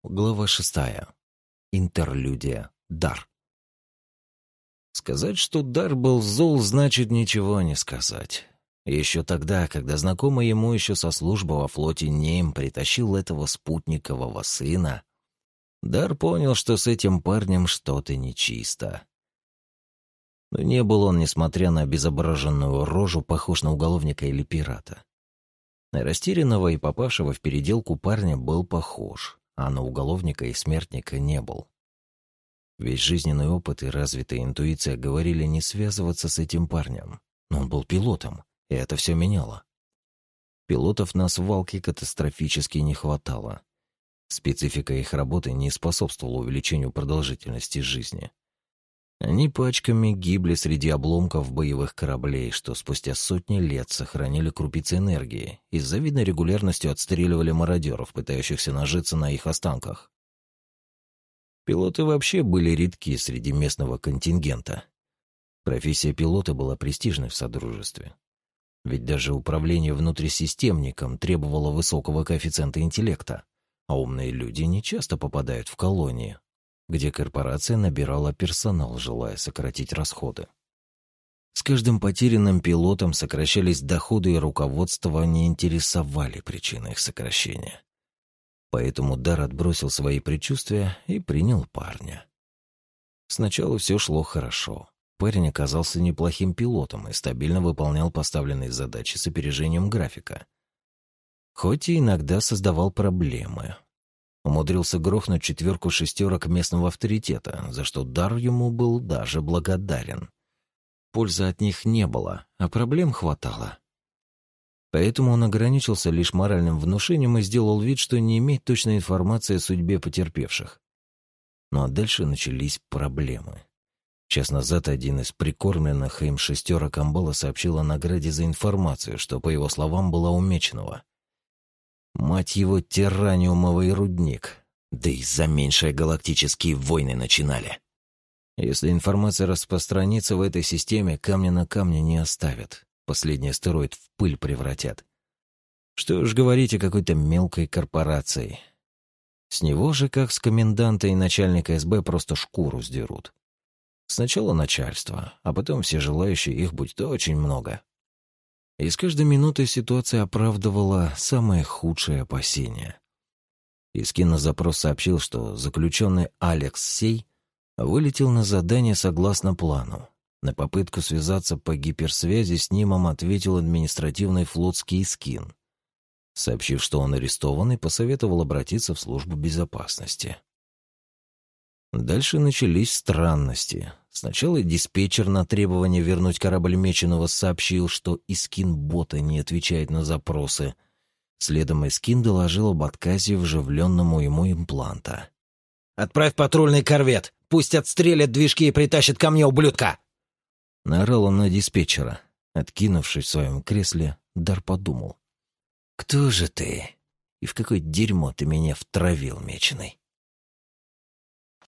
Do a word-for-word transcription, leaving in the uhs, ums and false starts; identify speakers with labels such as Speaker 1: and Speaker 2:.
Speaker 1: Глава шестая. Интерлюдия. Дар. Сказать, что Дар был зол, значит ничего не сказать. Еще тогда, когда знакомый ему еще со службы во флоте Нейм притащил этого спутникового сына, Дар понял, что с этим парнем что-то нечисто. Но не был он, несмотря на обезображенную рожу, похож на уголовника или пирата. На растерянного и попавшего в переделку парня был похож, а на уголовника и смертника не был. Весь жизненный опыт и развитая интуиция говорили не связываться с этим парнем. Но он был пилотом, и это все меняло. Пилотов на свалке катастрофически не хватало. Специфика их работы не способствовала увеличению продолжительности жизни. Они пачками гибли среди обломков боевых кораблей, что спустя сотни лет сохранили крупицы энергии и с завидной регулярностью отстреливали мародеров, пытающихся нажиться на их останках. Пилоты вообще были редки среди местного контингента. Профессия пилота была престижной в Содружестве. Ведь даже управление внутрисистемником требовало высокого коэффициента интеллекта, а умные люди не часто попадают в колонии, где корпорация набирала персонал, желая сократить расходы. С каждым потерянным пилотом сокращались доходы, и руководство не интересовали причины их сокращения. Поэтому Дар отбросил свои предчувствия и принял парня. Сначала все шло хорошо. Парень оказался неплохим пилотом и стабильно выполнял поставленные задачи с опережением графика. Хоть и иногда создавал проблемы. Умудрился грохнуть четверку шестерок местного авторитета, за что Дар ему был даже благодарен. Пользы от них не было, а проблем хватало. Поэтому он ограничился лишь моральным внушением и сделал вид, что не имеет точной информации о судьбе потерпевших. Ну а дальше начались проблемы. Час назад один из прикормленных им шестерок Амбала сообщил о награде за информацию, что, по его словам, была у Меченого. Мать его, тираниумовый рудник. Да и за меньшие галактические войны начинали. Если информация распространится в этой системе, камня на камне не оставят. Последний астероид в пыль превратят. Что уж говорить о какой-то мелкой корпорации. С него же, как с коменданта и начальника СБ, просто шкуру сдерут. Сначала начальство, а потом все желающие, их будет очень много. И с каждой минутой ситуация оправдывала самые худшие опасения. Искин на запрос сообщил, что заключенный Алекс Сей вылетел на задание согласно плану. На попытку связаться по гиперсвязи с Нимом ответил административный флотский Искин, сообщив, что он арестован, и посоветовал обратиться в службу безопасности. Дальше начались странности. Сначала диспетчер на требование вернуть корабль Меченого сообщил, что Искин-бота не отвечает на запросы. Следом Искин доложил об отказе вживленному ему импланта.
Speaker 2: «Отправь патрульный корвет! Пусть отстрелят движки и притащат ко мне, ублюдка!»
Speaker 1: Наорал он на диспетчера. Откинувшись в своем кресле, Дар подумал. «Кто же ты? И в какое дерьмо ты меня втравил, Меченый?»